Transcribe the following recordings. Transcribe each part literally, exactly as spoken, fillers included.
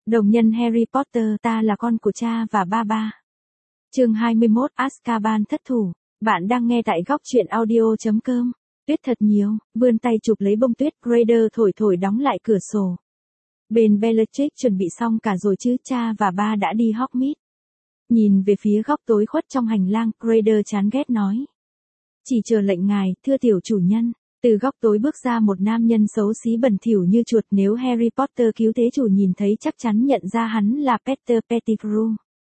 Đồng nhân Harry Potter, ta là con của cha và ba ba. Chương hai mươi mốt, Azkaban thất thủ. Bạn đang nghe tại góc truyện audio chấm com. Tuyết thật nhiều, vươn tay chụp lấy bông tuyết, Grader thổi thổi đóng lại cửa sổ. Bên Bellatrix chuẩn bị xong cả rồi chứ, cha và ba đã đi Hogsmeade. Nhìn về phía góc tối khuất trong hành lang, Grader chán ghét nói. Chỉ chờ lệnh ngài, thưa tiểu chủ nhân. Từ góc tối bước ra một nam nhân xấu xí bẩn thỉu như chuột, nếu Harry Potter cứu thế chủ nhìn thấy chắc chắn nhận ra hắn là Peter Pettigrew.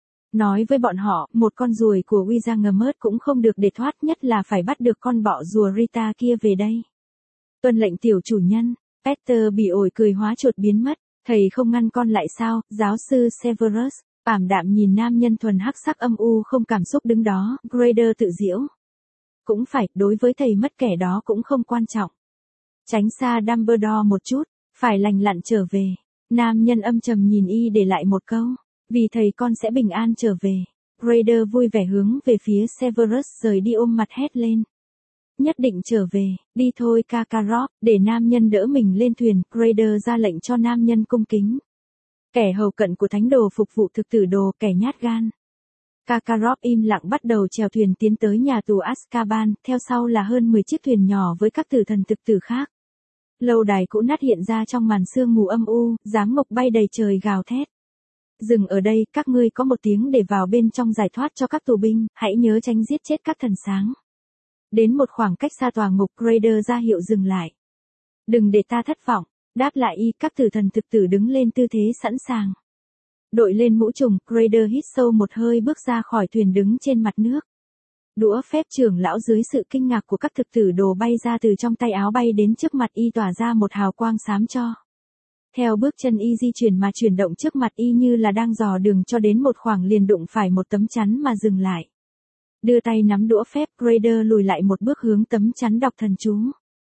Nói với bọn họ, một con ruồi của Wizarding cũng không được để thoát, nhất là phải bắt được con bọ rùa Rita kia về đây. Tuân lệnh tiểu chủ nhân. Peter bị ổi cười hóa chuột biến mất. Thầy không ngăn con lại sao, giáo sư Severus? Ảm đạm nhìn nam nhân thuần hắc sắc âm u không cảm xúc đứng đó, Grader tự giễu. Cũng phải, đối với thầy mất kẻ đó cũng không quan trọng. Tránh xa Dumbledore một chút, phải lành lặn trở về. Nam nhân âm trầm nhìn y để lại một câu. Vì thầy con sẽ bình an trở về. Grader vui vẻ hướng về phía Severus rời đi, ôm mặt hét lên. Nhất định trở về, đi thôi Karkaroff, để nam nhân đỡ mình lên thuyền. Grader ra lệnh cho nam nhân cung kính. Kẻ hầu cận của thánh đồ phục vụ thực tử đồ, kẻ nhát gan. Karkaroff im lặng bắt đầu chèo thuyền tiến tới nhà tù Azkaban, theo sau là hơn mười chiếc thuyền nhỏ với các tử thần thực tử khác. Lâu đài cũ nát hiện ra trong màn sương mù âm u, giám ngục bay đầy trời gào thét. Dừng ở đây, các ngươi có một tiếng để vào bên trong giải thoát cho các tù binh, hãy nhớ tránh giết chết các thần sáng. Đến một khoảng cách xa tòa ngục, Grader ra hiệu dừng lại. Đừng để ta thất vọng, đáp lại y, các tử thần thực tử đứng lên tư thế sẵn sàng. Đội lên mũ trùng, Grader hít sâu một hơi bước ra khỏi thuyền đứng trên mặt nước. Đũa phép trưởng lão dưới sự kinh ngạc của các thực tử đồ bay ra từ trong tay áo bay đến trước mặt y, tỏa ra một hào quang xám cho. Theo bước chân y di chuyển mà chuyển động trước mặt y như là đang dò đường, cho đến một khoảng liền đụng phải một tấm chắn mà dừng lại. Đưa tay nắm đũa phép, Grader lùi lại một bước hướng tấm chắn đọc thần chú.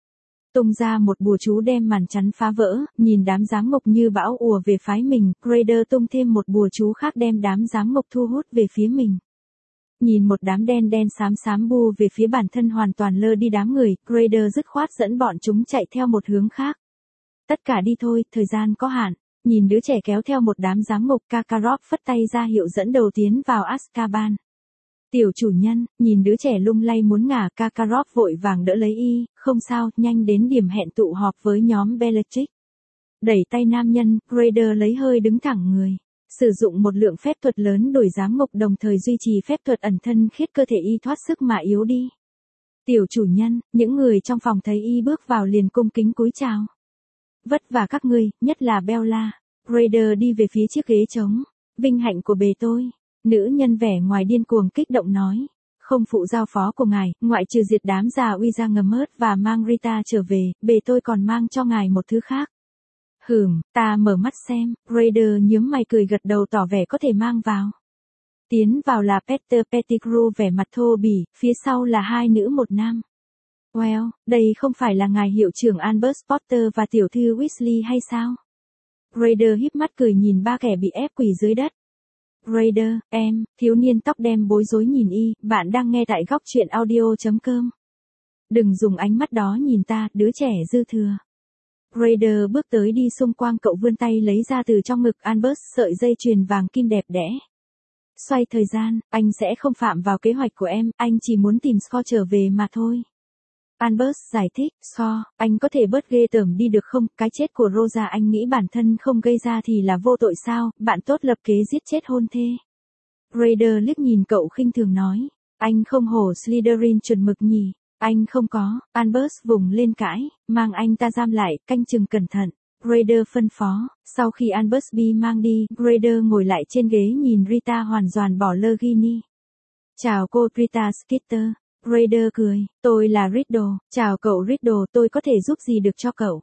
Tung ra một bùa chú đem màn chắn phá vỡ, nhìn đám giám ngục như bão ùa về phái mình, Grader tung thêm một bùa chú khác đem đám giám ngục thu hút về phía mình. Nhìn một đám đen đen xám xám bu về phía bản thân hoàn toàn lơ đi đám người, Grader dứt khoát dẫn bọn chúng chạy theo một hướng khác. Tất cả đi thôi, thời gian có hạn. Nhìn đứa trẻ kéo theo một đám giám ngục, Karkaroff phất tay ra hiệu dẫn đầu tiến vào Azkaban. Tiểu chủ nhân, nhìn đứa trẻ lung lay muốn ngả, Karkaroff vội vàng đỡ lấy y, không sao, nhanh đến điểm hẹn tụ họp với nhóm Bellatrix. Đẩy tay nam nhân, Grader lấy hơi đứng thẳng người. Sử dụng một lượng phép thuật lớn đổi giám ngục, đồng thời duy trì phép thuật ẩn thân khiết cơ thể y thoát sức mà yếu đi. Tiểu chủ nhân, những người trong phòng thấy y bước vào liền cung kính cúi chào. Vất vả các ngươi, nhất là Bella. Grader đi về phía chiếc ghế trống. Vinh hạnh của bề tôi. Nữ nhân vẻ ngoài điên cuồng kích động nói. Không phụ giao phó của ngài, ngoại trừ diệt đám già Wizarding và mang Rita trở về, bề tôi còn mang cho ngài một thứ khác. Hừm, ta mở mắt xem. Grader nhướng mày cười gật đầu tỏ vẻ có thể mang vào. Tiến vào là Peter Pettigrew vẻ mặt thô bỉ, phía sau là hai nữ một nam. Well, đây không phải là ngài hiệu trưởng Albus Potter và tiểu thư Weasley hay sao? Grader híp mắt cười nhìn ba kẻ bị ép quỳ dưới đất. Grader, em, thiếu niên tóc đen bối rối nhìn y, bạn đang nghe tại góc truyện audio chấm com. Đừng dùng ánh mắt đó nhìn ta, đứa trẻ dư thừa. Grader bước tới đi xung quanh cậu, vươn tay lấy ra từ trong ngực Albus sợi dây chuyền vàng kim đẹp đẽ. Xoay thời gian, anh sẽ không phạm vào kế hoạch của em, anh chỉ muốn tìm Scott trở về mà thôi. Albus giải thích, so, anh có thể bớt ghê tởm đi được không, cái chết của Rosa anh nghĩ bản thân không gây ra thì là vô tội sao, bạn tốt lập kế giết chết hôn thê. Grader liếc nhìn cậu khinh thường nói, anh không hổ Slytherin chuẩn mực nhỉ, anh không có, Albus vùng lên cãi, mang anh ta giam lại, canh chừng cẩn thận. Grader phân phó, sau khi Albus bị mang đi, Grader ngồi lại trên ghế nhìn Rita hoàn toàn bỏ lơ Ginny. Chào cô Rita Skeeter. Grader cười, tôi là Riddle, chào cậu Riddle, tôi có thể giúp gì được cho cậu?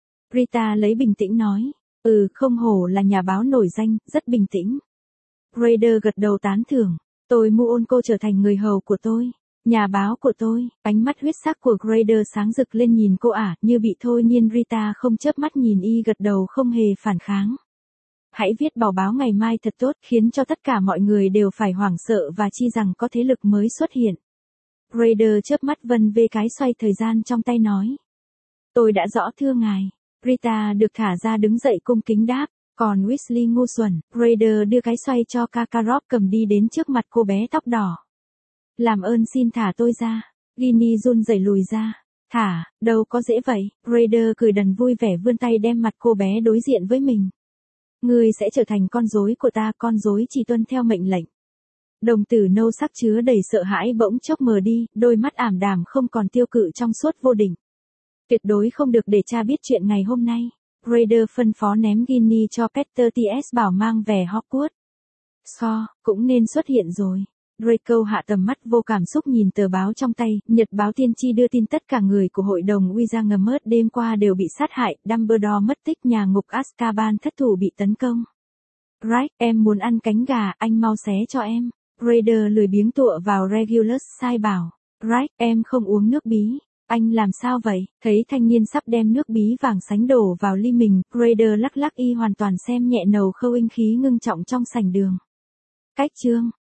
Rita lấy bình tĩnh nói, ừ, không hổ là nhà báo nổi danh, rất bình tĩnh. Grader gật đầu tán thưởng, tôi muốn cô trở thành người hầu của tôi, nhà báo của tôi. Ánh mắt huyết sắc của Grader sáng rực lên nhìn cô ả, như bị thôi nhiên. Rita không chớp mắt nhìn y gật đầu không hề phản kháng. Hãy viết báo báo ngày mai thật tốt, khiến cho tất cả mọi người đều phải hoảng sợ và chi rằng có thế lực mới xuất hiện. Grader chớp mắt vân vê cái xoay thời gian trong tay nói. Tôi đã rõ thưa ngài. Rita được thả ra đứng dậy cung kính đáp. Còn Weasley ngu xuẩn, Raider đưa cái xoay cho Kakarot cầm đi đến trước mặt cô bé tóc đỏ. Làm ơn xin thả tôi ra. Ginny run rẩy lùi ra. Thả, đâu có dễ vậy. Raider cười đần vui vẻ vươn tay đem mặt cô bé đối diện với mình. Ngươi sẽ trở thành con rối của ta, con rối chỉ tuân theo mệnh lệnh. Đồng tử nâu sắc chứa đầy sợ hãi bỗng chốc mờ đi, đôi mắt ảm đạm không còn tiêu cự trong suốt vô định. Tuyệt đối không được để cha biết chuyện ngày hôm nay. Raider phân phó ném Ginny cho Peter tê ét bảo mang về Hogwarts. So, cũng nên xuất hiện rồi. Draco hạ tầm mắt vô cảm xúc nhìn tờ báo trong tay, nhật báo tiên tri đưa tin tất cả người của hội đồng Wizarding đêm qua đều bị sát hại, Dumbledore mất tích, nhà ngục Azkaban thất thủ bị tấn công. Right, em muốn ăn cánh gà, anh mau xé cho em. Raider lười biếng tựa vào Regulus sai bảo. Right, em không uống nước bí. Anh làm sao vậy? Thấy thanh niên sắp đem nước bí vàng sánh đổ vào ly mình, Raider lắc lắc y hoàn toàn xem nhẹ Nầu Khâu Inh khí ngưng trọng trong sảnh đường. Cách chương